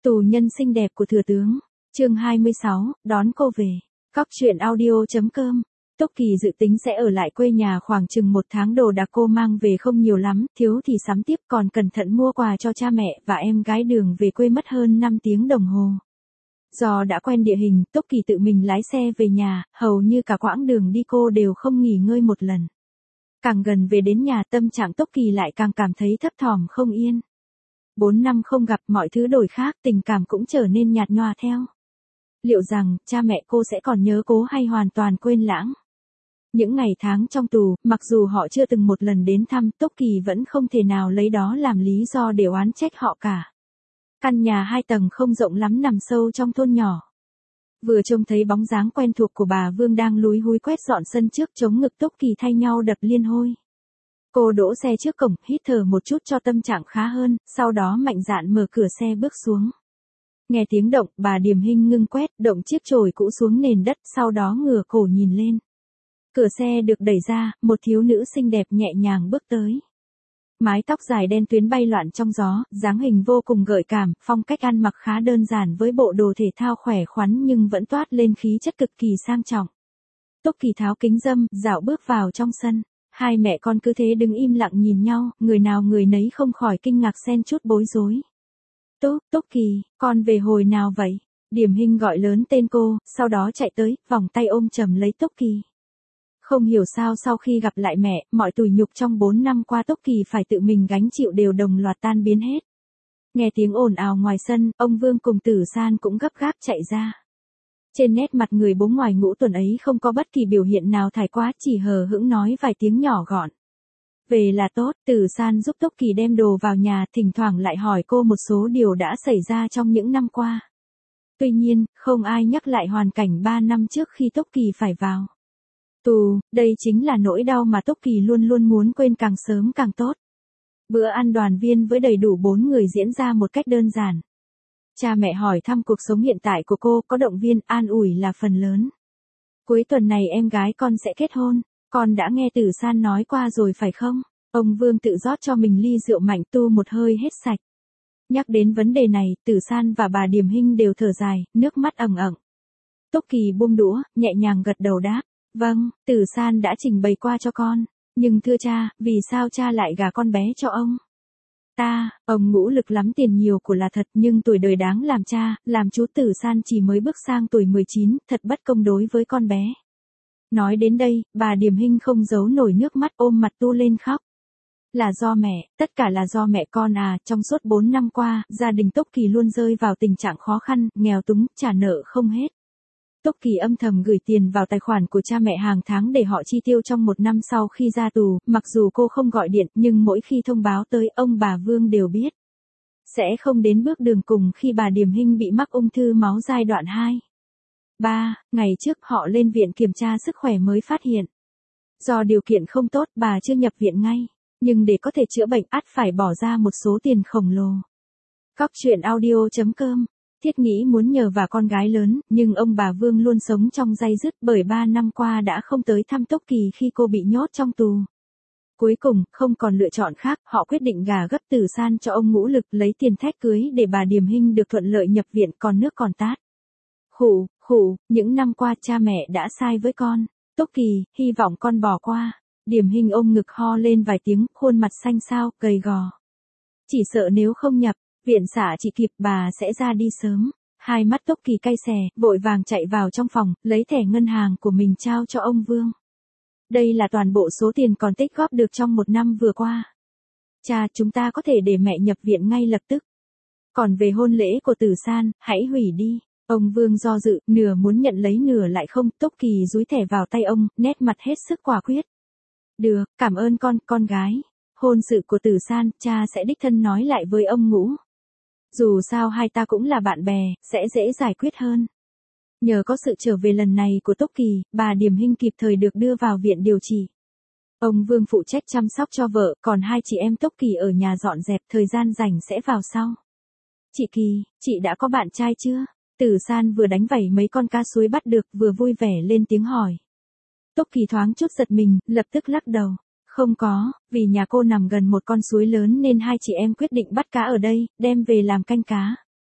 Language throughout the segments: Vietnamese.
Tù nhân xinh đẹp của thừa tướng. Chương 26, đón cô về. Cóc truyện audio.com. Tốc Kỳ dự tính sẽ ở lại quê nhà khoảng chừng 1 tháng, đồ đạc cô mang về không nhiều lắm, thiếu thì sắm tiếp, còn cẩn thận mua quà cho cha mẹ và em gái. Đường về quê mất hơn 5 tiếng đồng hồ. Do đã quen địa hình, Tốc Kỳ tự mình lái xe về nhà, hầu như cả quãng đường đi cô đều không nghỉ ngơi một lần. Càng gần về đến nhà, tâm trạng Tốc Kỳ lại càng cảm thấy thấp thỏm không yên. 4 năm không gặp, mọi thứ đổi khác, tình cảm cũng trở nên nhạt nhòa theo. Liệu rằng, cha mẹ cô sẽ còn nhớ cô hay hoàn toàn quên lãng? Những ngày tháng trong tù, mặc dù họ chưa từng một lần đến thăm, Tốc Kỳ vẫn không thể nào lấy đó làm lý do để oán trách họ cả. Căn nhà 2 tầng không rộng lắm nằm sâu trong thôn nhỏ. Vừa trông thấy bóng dáng quen thuộc của bà Vương đang lúi húi quét dọn sân trước, chống ngực Tốc Kỳ thay nhau đập liên hồi. Cô đỗ xe trước cổng, hít thở một chút cho tâm trạng khá hơn, sau đó mạnh dạn mở cửa xe bước xuống. Nghe tiếng động, bà Điềm Hinh ngưng quét, động chiếc chổi cũ xuống nền đất, sau đó ngửa cổ nhìn lên. Cửa xe được đẩy ra, một thiếu nữ xinh đẹp nhẹ nhàng bước tới. Mái tóc dài đen tuyến bay loạn trong gió, dáng hình vô cùng gợi cảm, phong cách ăn mặc khá đơn giản với bộ đồ thể thao khỏe khoắn nhưng vẫn toát lên khí chất cực kỳ sang trọng. Tốc Kỳ tháo kính râm, dạo bước vào trong sân. Hai mẹ con cứ thế đứng im lặng nhìn nhau, người nào người nấy không khỏi kinh ngạc xen chút bối rối. Tốc Kỳ, con về hồi nào vậy? Điềm Hinh gọi lớn tên cô, sau đó chạy tới, vòng tay ôm chầm lấy Tốc Kỳ. Không hiểu sao sau khi gặp lại mẹ, mọi tủi nhục trong 4 năm qua Tốc Kỳ phải tự mình gánh chịu đều đồng loạt tan biến hết. Nghe tiếng ồn ào ngoài sân, ông Vương cùng Tử San cũng gấp gáp chạy ra. Trên nét mặt người bố ngoài ngũ tuần ấy không có bất kỳ biểu hiện nào thái quá, chỉ hờ hững nói vài tiếng nhỏ gọn. Về là tốt. Tử San giúp Tốc Kỳ đem đồ vào nhà, thỉnh thoảng lại hỏi cô một số điều đã xảy ra trong những năm qua. Tuy nhiên, không ai nhắc lại hoàn cảnh 3 năm trước khi Tốc Kỳ phải vào tù. Đây chính là nỗi đau mà Tốc Kỳ luôn luôn muốn quên càng sớm càng tốt. Bữa ăn đoàn viên với đầy đủ 4 người diễn ra một cách đơn giản. Cha mẹ hỏi thăm cuộc sống hiện tại của cô, có động viên, an ủi là phần lớn. Cuối tuần này em gái con sẽ kết hôn, con đã nghe Tử San nói qua rồi phải không? Ông Vương tự rót cho mình ly rượu mạnh, tu một hơi hết sạch. Nhắc đến vấn đề này, Tử San và bà Điềm Hinh đều thở dài, nước mắt ẩn ẩn. Tốc Kỳ buông đũa, nhẹ nhàng gật đầu đáp. Vâng, Tử San đã trình bày qua cho con. Nhưng thưa cha, vì sao cha lại gả con bé cho ông? Ông ngũ lực lắm, tiền nhiều của là thật, nhưng tuổi đời đáng làm cha, làm chú. Tử San chỉ mới bước sang tuổi 19, thật bất công đối với con bé. Nói đến đây, bà Điềm Hinh không giấu nổi nước mắt, ôm mặt tu lên khóc. Là do mẹ, tất cả là do mẹ con à. Trong suốt 4 năm qua, gia đình Tốc Kỳ luôn rơi vào tình trạng khó khăn, nghèo túng, trả nợ không hết. Tốc Kỳ âm thầm gửi tiền vào tài khoản của cha mẹ hàng tháng để họ chi tiêu trong 1 năm sau khi ra tù, mặc dù cô không gọi điện, nhưng mỗi khi thông báo tới, ông bà Vương đều biết. Sẽ không đến bước đường cùng khi bà Điềm Hinh bị mắc ung thư máu giai đoạn 2. 3 ngày trước họ lên viện kiểm tra sức khỏe mới phát hiện. Do điều kiện không tốt, bà chưa nhập viện ngay, nhưng để có thể chữa bệnh ắt phải bỏ ra một số tiền khổng lồ. Cóc truyện audio.com. Thiết nghĩ muốn nhờ vả con gái lớn, nhưng ông bà Vương luôn sống trong day dứt bởi 3 năm qua đã không tới thăm Tốc Kỳ khi cô bị nhốt trong tù. Cuối cùng, không còn lựa chọn khác, họ quyết định gả gấp Tử San cho ông ngũ lực, lấy tiền thét cưới để bà Điềm Hinh được thuận lợi nhập viện, còn nước còn tát. Những năm qua cha mẹ đã sai với con. Tốc Kỳ, hy vọng con bỏ qua. Điềm Hinh ôm ngực ho lên vài tiếng, khuôn mặt xanh xao, gầy gò. Chỉ sợ nếu không nhập viện xả chỉ kịp, bà sẽ ra đi sớm. Hai mắt Tốc Kỳ cay xè, vội vàng chạy vào trong phòng, lấy thẻ ngân hàng của mình trao cho ông Vương. Đây là toàn bộ số tiền còn tích góp được trong 1 năm vừa qua. Cha, chúng ta có thể để mẹ nhập viện ngay lập tức. Còn về hôn lễ của Tử San, hãy hủy đi. Ông Vương do dự, nửa muốn nhận lấy nửa lại không. Tốc Kỳ dúi thẻ vào tay ông, nét mặt hết sức quả quyết. Được, cảm ơn con gái. Hôn sự của Tử San, cha sẽ đích thân nói lại với ông ngũ. Dù sao hai ta cũng là bạn bè, sẽ dễ giải quyết hơn. Nhờ có sự trở về lần này của Tốc Kỳ, bà Điềm Hinh kịp thời được đưa vào viện điều trị. Ông Vương phụ trách chăm sóc cho vợ, còn 2 chị em Tốc Kỳ ở nhà dọn dẹp, thời gian rảnh sẽ vào sau. Chị Kỳ, chị đã có bạn trai chưa? Tử San vừa đánh vẩy mấy con cá suối bắt được, vừa vui vẻ lên tiếng hỏi. Tốc Kỳ thoáng chút giật mình, lập tức lắc đầu. Không có, vì nhà cô nằm gần một con suối lớn nên 2 chị em quyết định bắt cá ở đây, đem về làm canh cá.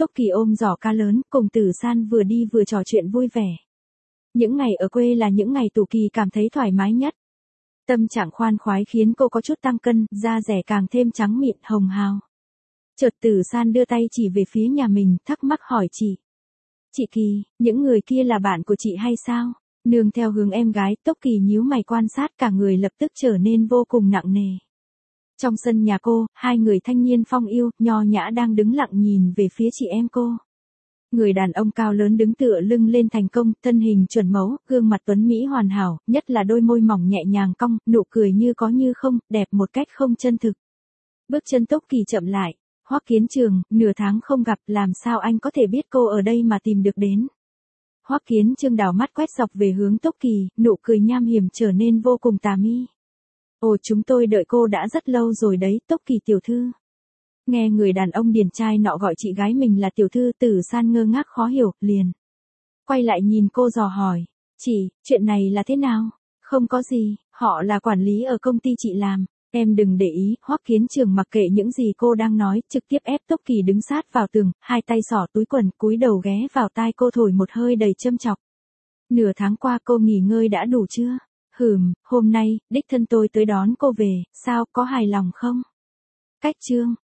Tốc Kỳ ôm giỏ ca lớn, cùng Tử San vừa đi vừa trò chuyện vui vẻ. Những ngày ở quê là những ngày Tù Kỳ cảm thấy thoải mái nhất. Tâm trạng khoan khoái khiến cô có chút tăng cân, da dẻ càng thêm trắng mịn hồng hào. Chợt Tử San đưa tay chỉ về phía nhà mình, thắc mắc hỏi chị. Chị Kỳ, những người kia là bạn của chị hay sao? Nương theo hướng em gái, Tốc Kỳ nhíu mày quan sát, cả người lập tức trở nên vô cùng nặng nề. Trong sân nhà cô, hai người thanh niên phong yêu, nho nhã đang đứng lặng nhìn về phía chị em cô. Người đàn ông cao lớn đứng tựa lưng lên thành công, thân hình chuẩn mẫu, gương mặt tuấn mỹ hoàn hảo, nhất là đôi môi mỏng nhẹ nhàng cong, nụ cười như có như không, đẹp một cách không chân thực. Bước chân Tốc Kỳ chậm lại. Hoắc Kiến Trường, nửa tháng không gặp, làm sao anh có thể biết cô ở đây mà tìm được đến? Hoắc Kiến Trường đảo mắt quét dọc về hướng Tốc Kỳ, nụ cười nham hiểm trở nên vô cùng tà mị. Ồ, chúng tôi đợi cô đã rất lâu rồi đấy, Tốc Kỳ tiểu thư. Nghe người đàn ông điển trai nọ gọi chị gái mình là tiểu thư, Tử San ngơ ngác khó hiểu, liền quay lại nhìn cô dò hỏi. Chị, chuyện này là thế nào? Không có gì, họ là quản lý ở công ty chị làm. Em đừng để ý. Hoắc Kiến Trường mặc kệ những gì cô đang nói, trực tiếp ép Tốc Kỳ đứng sát vào tường, hai tay xỏ túi quần, cúi đầu ghé vào tai cô thổi một hơi đầy châm chọc. Nửa tháng qua cô nghỉ ngơi đã đủ chưa? Hôm nay, đích thân tôi tới đón cô về, sao, có hài lòng không? Cách chương